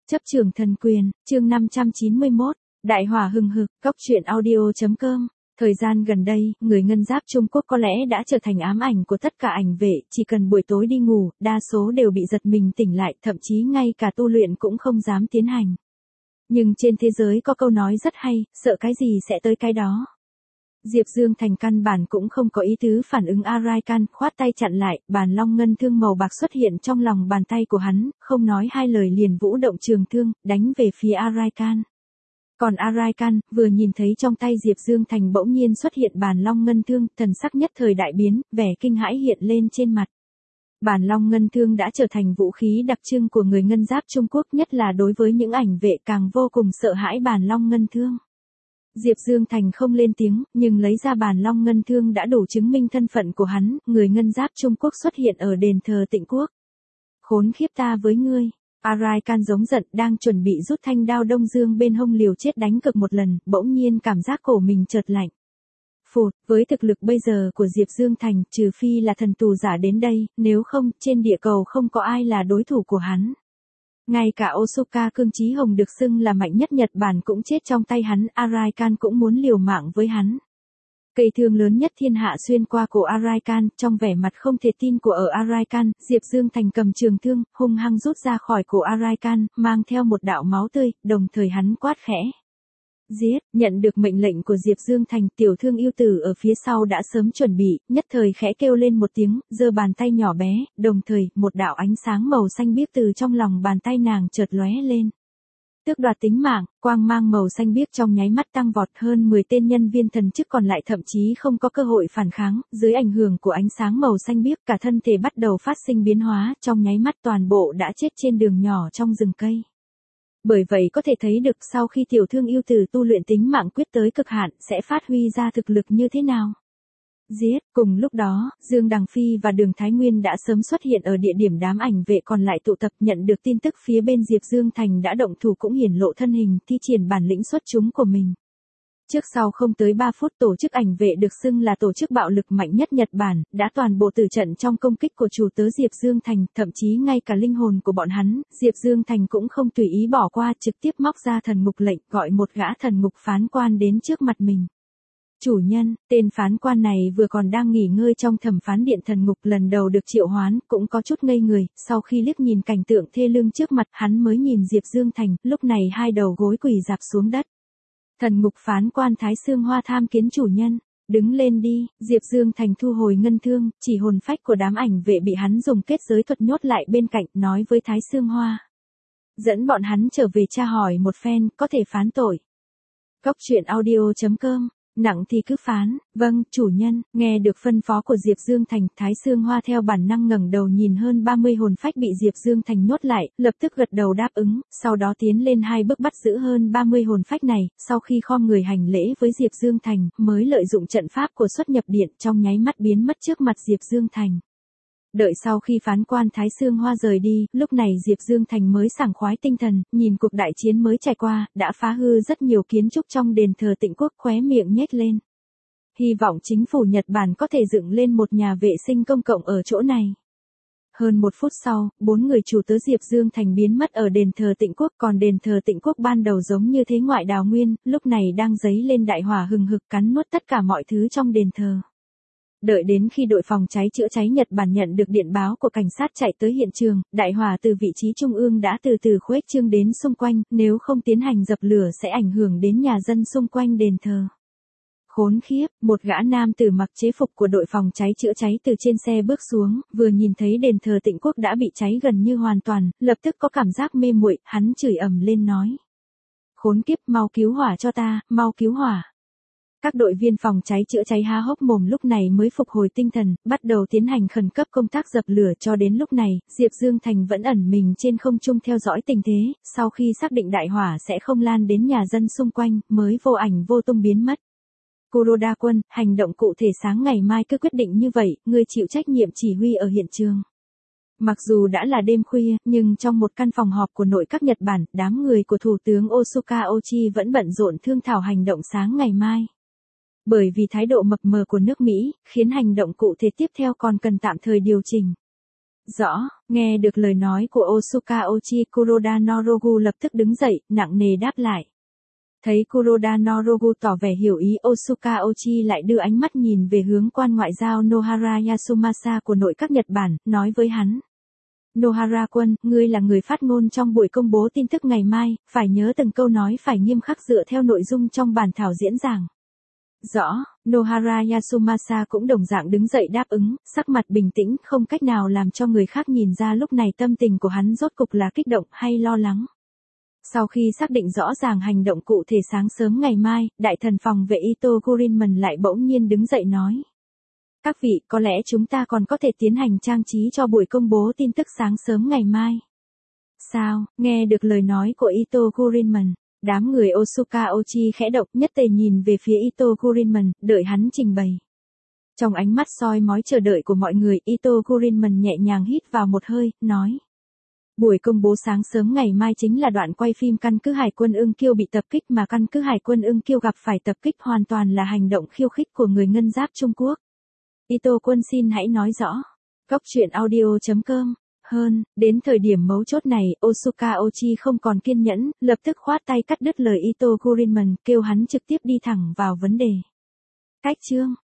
Chấp trường thần quyền, chương 591, Đại hỏa hừng hực, Cóc truyện audio.com. Thời gian gần đây, người ngân giáp Trung Quốc có lẽ đã trở thành ám ảnh của tất cả ảnh vệ, chỉ cần buổi tối đi ngủ, đa số đều bị giật mình tỉnh lại, thậm chí ngay cả tu luyện cũng không dám tiến hành. Nhưng trên thế giới có câu nói rất hay, sợ cái gì sẽ tới cái đó. Diệp Dương Thành căn bản cũng không có ý tứ phản ứng Araikan, khoát tay chặn lại, bàn long ngân thương màu bạc xuất hiện trong lòng bàn tay của hắn, không nói hai lời liền vũ động trường thương, đánh về phía Araikan. Còn Araikan, vừa nhìn thấy trong tay Diệp Dương Thành bỗng nhiên xuất hiện bàn long ngân thương, thần sắc nhất thời đại biến, vẻ kinh hãi hiện lên trên mặt. Bàn long ngân thương đã trở thành vũ khí đặc trưng của người ngân giáp Trung Quốc, nhất là đối với những ảnh vệ càng vô cùng sợ hãi bàn long ngân thương. Diệp Dương Thành không lên tiếng, nhưng lấy ra bàn long ngân thương đã đủ chứng minh thân phận của hắn, người ngân giáp Trung Quốc xuất hiện ở đền thờ Tịnh Quốc. Khốn khiếp, ta với ngươi. Araikan giống giận, đang chuẩn bị rút thanh đao Đông Dương bên hông liều chết đánh cực một lần, bỗng nhiên cảm giác cổ mình chợt lạnh. Phụt, với thực lực bây giờ của Diệp Dương Thành, trừ phi là thần tù giả đến đây, nếu không, trên địa cầu không có ai là đối thủ của hắn. Ngay cả Osoka Cương Chí Hồng được xưng là mạnh nhất Nhật Bản cũng chết trong tay hắn, Araikan cũng muốn liều mạng với hắn. Cây thương lớn nhất thiên hạ xuyên qua cổ Araikan, trong vẻ mặt không thể tin của Araikan, Diệp Dương Thành cầm trường thương, hung hăng rút ra khỏi cổ Araikan, mang theo một đạo máu tươi, đồng thời hắn quát khẽ. Giết, nhận được mệnh lệnh của Diệp Dương Thành, tiểu thương yêu tử ở phía sau đã sớm chuẩn bị, nhất thời khẽ kêu lên một tiếng, giơ bàn tay nhỏ bé, đồng thời, một đạo ánh sáng màu xanh biếc từ trong lòng bàn tay nàng chợt lóe lên. Tước đoạt tính mạng, quang mang màu xanh biếc trong nháy mắt tăng vọt, hơn 10 tên nhân viên thần chức còn lại thậm chí không có cơ hội phản kháng, dưới ảnh hưởng của ánh sáng màu xanh biếc cả thân thể bắt đầu phát sinh biến hóa, trong nháy mắt toàn bộ đã chết trên đường nhỏ trong rừng cây. Bởi vậy có thể thấy được sau khi tiểu thương yêu tử tu luyện tính mạng quyết tới cực hạn sẽ phát huy ra thực lực như thế nào. Giết, cùng lúc đó, Dương Đằng Phi và Đường Thái Nguyên đã sớm xuất hiện ở địa điểm đám ảnh vệ còn lại tụ tập, nhận được tin tức phía bên Diệp Dương Thành đã động thủ cũng hiển lộ thân hình, thi triển bản lĩnh xuất chúng của mình. Trước sau không tới 3 phút, tổ chức ảnh vệ được xưng là tổ chức bạo lực mạnh nhất Nhật Bản, đã toàn bộ tử trận trong công kích của chủ tớ Diệp Dương Thành, thậm chí ngay cả linh hồn của bọn hắn, Diệp Dương Thành cũng không tùy ý bỏ qua, trực tiếp móc ra thần ngục lệnh, gọi một gã thần ngục phán quan đến trước mặt mình. Chủ nhân, tên phán quan này vừa còn đang nghỉ ngơi trong thẩm phán điện thần ngục lần đầu được triệu hoán, cũng có chút ngây người, sau khi liếc nhìn cảnh tượng thê lương trước mặt, hắn mới nhìn Diệp Dương Thành, lúc này hai đầu gối quỳ rạp xuống đất. Thần ngục phán quan Thái Sương Hoa tham kiến chủ nhân, đứng lên đi. Diệp Dương Thành thu hồi ngân thương, chỉ hồn phách của đám ảnh vệ bị hắn dùng kết giới thuật nhốt lại bên cạnh, nói với Thái Sương Hoa. Dẫn bọn hắn trở về tra hỏi một phen, có thể phán tội. Cóc truyện audio.com. Nặng thì cứ phán. Vâng, chủ nhân. Nghe được phân phó của Diệp Dương Thành, Thái Sương Hoa theo bản năng ngẩng đầu nhìn hơn 30 hồn phách bị Diệp Dương Thành nhốt lại, lập tức gật đầu đáp ứng, sau đó tiến lên 2 bước bắt giữ hơn 30 hồn phách này, sau khi khom người hành lễ với Diệp Dương Thành, mới lợi dụng trận pháp của xuất nhập điện, trong nháy mắt biến mất trước mặt Diệp Dương Thành. Đợi sau khi phán quan Thái Sương Hoa rời đi, lúc này Diệp Dương Thành mới sảng khoái tinh thần, nhìn cuộc đại chiến mới trải qua, đã phá hư rất nhiều kiến trúc trong đền thờ Tịnh Quốc, khóe miệng nhếch lên. Hy vọng chính phủ Nhật Bản có thể dựng lên một nhà vệ sinh công cộng ở chỗ này. Hơn 1 phút sau, 4 người chủ tớ Diệp Dương Thành biến mất ở đền thờ Tịnh Quốc, còn đền thờ Tịnh Quốc ban đầu giống như thế ngoại đào nguyên, lúc này đang dấy lên đại hỏa hừng hực cắn nuốt tất cả mọi thứ trong đền thờ. Đợi đến khi đội phòng cháy chữa cháy Nhật Bản nhận được điện báo của cảnh sát chạy tới hiện trường, đại hỏa từ vị trí trung ương đã từ từ khuếch trương đến xung quanh, nếu không tiến hành dập lửa sẽ ảnh hưởng đến nhà dân xung quanh đền thờ. Khốn khiếp, một gã nam tử mặc chế phục của đội phòng cháy chữa cháy từ trên xe bước xuống, vừa nhìn thấy đền thờ Tịnh Quốc đã bị cháy gần như hoàn toàn, lập tức có cảm giác mê muội, hắn chửi ầm lên nói. Khốn kiếp, mau cứu hỏa cho ta, mau cứu hỏa. Các đội viên phòng cháy chữa cháy há hốc mồm lúc này mới phục hồi tinh thần, bắt đầu tiến hành khẩn cấp công tác dập lửa cho đến lúc này, Diệp Dương Thành vẫn ẩn mình trên không trung theo dõi tình thế, sau khi xác định đại hỏa sẽ không lan đến nhà dân xung quanh, mới vô ảnh vô tung biến mất. Kuroda quân, hành động cụ thể sáng ngày mai cứ quyết định như vậy, ngươi chịu trách nhiệm chỉ huy ở hiện trường. Mặc dù đã là đêm khuya, nhưng trong một căn phòng họp của nội các Nhật Bản, đám người của Thủ tướng Osoka Ochi vẫn bận rộn thương thảo hành động sáng ngày mai. Bởi vì thái độ mập mờ của nước Mỹ, khiến hành động cụ thể tiếp theo còn cần tạm thời điều chỉnh. Rõ, nghe được lời nói của Otsuka Ochi, Kuroda Norogu lập tức đứng dậy, nặng nề đáp lại. Thấy Kuroda Norogu tỏ vẻ hiểu ý, Otsuka Ochi lại đưa ánh mắt nhìn về hướng quan ngoại giao Nohara Yasumasa của nội các Nhật Bản, nói với hắn. Nohara quân, ngươi là người phát ngôn trong buổi công bố tin tức ngày mai, phải nhớ từng câu nói phải nghiêm khắc dựa theo nội dung trong bản thảo diễn giảng. Rõ, Nohara Yasumasa cũng đồng dạng đứng dậy đáp ứng, sắc mặt bình tĩnh, không cách nào làm cho người khác nhìn ra lúc này tâm tình của hắn rốt cục là kích động hay lo lắng. Sau khi xác định rõ ràng hành động cụ thể sáng sớm ngày mai, đại thần phòng vệ Ito Gurinman lại bỗng nhiên đứng dậy nói. Các vị, có lẽ chúng ta còn có thể tiến hành trang trí cho buổi công bố tin tức sáng sớm ngày mai. Sao, nghe được lời nói của Ito Gurinman, đám người Otsuka Ochi khẽ động, nhất tề nhìn về phía Ito Gurinman, đợi hắn trình bày. Trong ánh mắt soi mói chờ đợi của mọi người, Ito Gurinman nhẹ nhàng hít vào một hơi, nói. Buổi công bố sáng sớm ngày mai chính là đoạn quay phim căn cứ Hải quân Ưng Kiêu bị tập kích, mà căn cứ Hải quân Ưng Kiêu gặp phải tập kích hoàn toàn là hành động khiêu khích của người ngân giáp Trung Quốc. Ito quân xin hãy nói rõ. Góc truyện audio.com. Hơn, đến thời điểm mấu chốt này, Otsuka Ochi không còn kiên nhẫn, lập tức khoát tay cắt đứt lời Ito Gurinman, kêu hắn trực tiếp đi thẳng vào vấn đề. Cách chương.